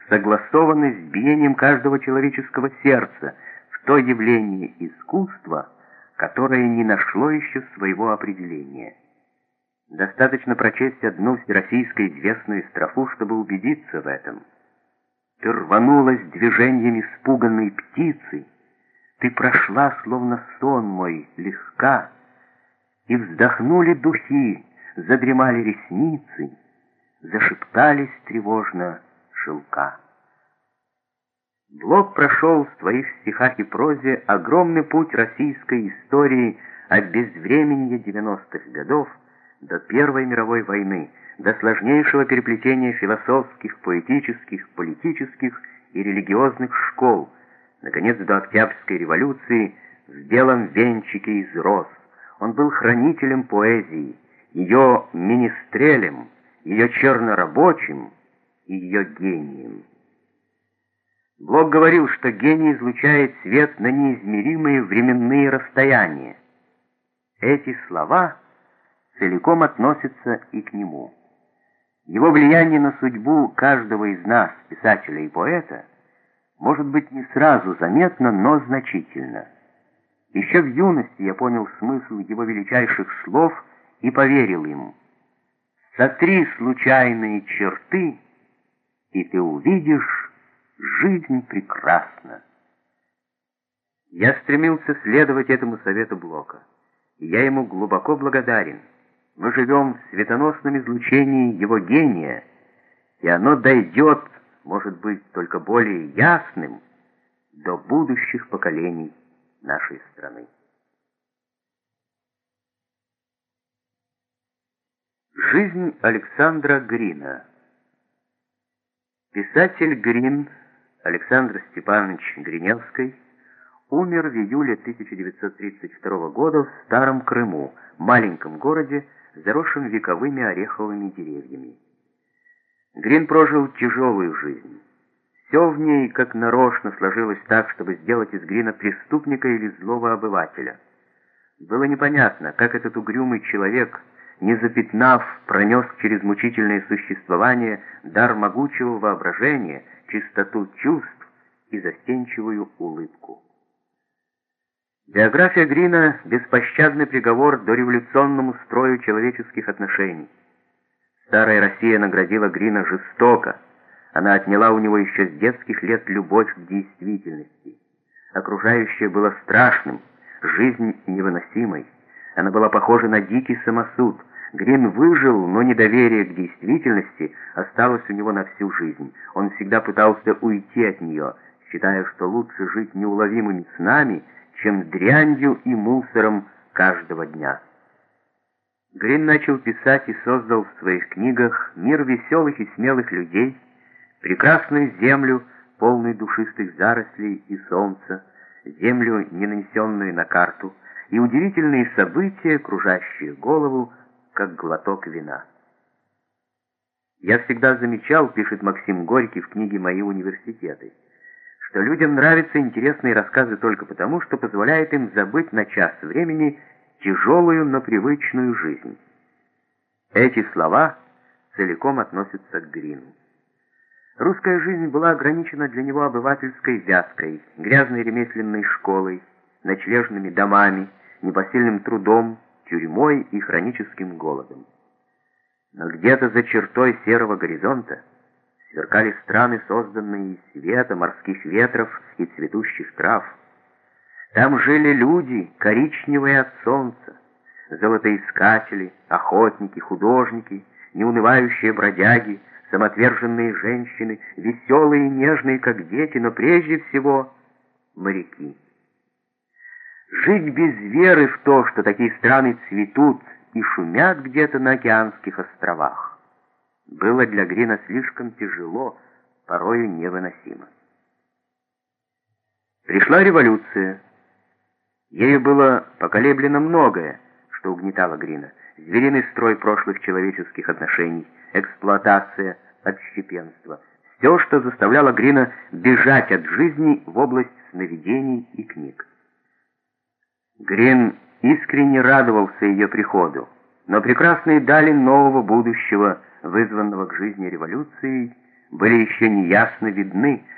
согласованный с биением каждого человеческого сердца в то явление искусства, которое не нашло еще своего определения. Достаточно прочесть одну всероссийско известную строфу, чтобы убедиться в этом. Ты рванулась движением испуганной птицы, ты прошла, словно сон мой, легка, и вздохнули духи, задремали ресницы, зашептались тревожно шелка. Блок прошел в своих стихах и прозе огромный путь российской истории от безвременья 90-х годов до Первой мировой войны, до сложнейшего переплетения философских, поэтических, политических и религиозных школ, наконец, до Октябрьской революции в белом венчике из роз. Он был хранителем поэзии, ее министрелем, ее чернорабочим и ее гением. Блок говорил, что гений излучает свет на неизмеримые временные расстояния. Эти слова целиком относятся и к нему. Его влияние на судьбу каждого из нас, писателя и поэта, может быть не сразу заметно, но значительно. Еще в юности я понял смысл его величайших слов и поверил им. «Сотри случайные черты, и ты увидишь, жизнь прекрасна». Я стремился следовать этому совету Блока, и я ему глубоко благодарен. Мы живем в светоносном излучении его гения, и оно дойдет, может быть, только более ясным, до будущих поколений нашей страны. Жизнь Александра Грина. Писатель Грин, Александр Степанович Гриневский, умер в июле 1932 года в Старом Крыму, маленьком городе, заросшем вековыми ореховыми деревьями. Грин прожил тяжелую жизнь. Все в ней как нарочно сложилось так, чтобы сделать из Грина преступника или злого обывателя. Было непонятно, как этот угрюмый человек, не запятнав, пронес через мучительное существование дар могучего воображения, чистоту чувств и застенчивую улыбку. Биография Грина — беспощадный приговор дореволюционному строю человеческих отношений. Старая Россия наградила Грина жестоко. Она отняла у него еще с детских лет любовь к действительности. Окружающее было страшным, жизнь невыносимой. Она была похожа на дикий самосуд. Грин выжил, но недоверие к действительности осталось у него на всю жизнь. Он всегда пытался уйти от нее, считая, что лучше жить неуловимыми снами, чем дрянью и мусором каждого дня. Грин начал писать и создал в своих книгах мир веселых и смелых людей, прекрасную землю, полную душистых зарослей и солнца, землю, не нанесенную на карту, и удивительные события, кружащие голову, как глоток вина. «Я всегда замечал, — пишет Максим Горький в книге «Мои университеты», — что людям нравятся интересные рассказы только потому, что позволяет им забыть на час времени тяжелую, но привычную жизнь». Эти слова целиком относятся к Грину. Русская жизнь была ограничена для него обывательской вязкой, грязной ремесленной школой, ночлежными домами, непосильным трудом, тюрьмой и хроническим голодом. Но где-то за чертой серого горизонта сверкали страны, созданные из света, морских ветров и цветущих трав. Там жили люди, коричневые от солнца, золотоискатели, охотники, художники, неунывающие бродяги, самоотверженные женщины, веселые и нежные, как дети, но прежде всего моряки. Жить без веры в то, что такие страны цветут и шумят где-то на океанских островах, было для Грина слишком тяжело, порою невыносимо. Пришла революция. Ею было поколеблено многое, что угнетало Грина. Звериный строй прошлых человеческих отношений, эксплуатация, отщепенство. Все, что заставляло Грина бежать от жизни в область сновидений и книг. Грин искренне радовался ее приходу, но прекрасные дали нового будущего, вызванного к жизни революцией, были еще неясно видны,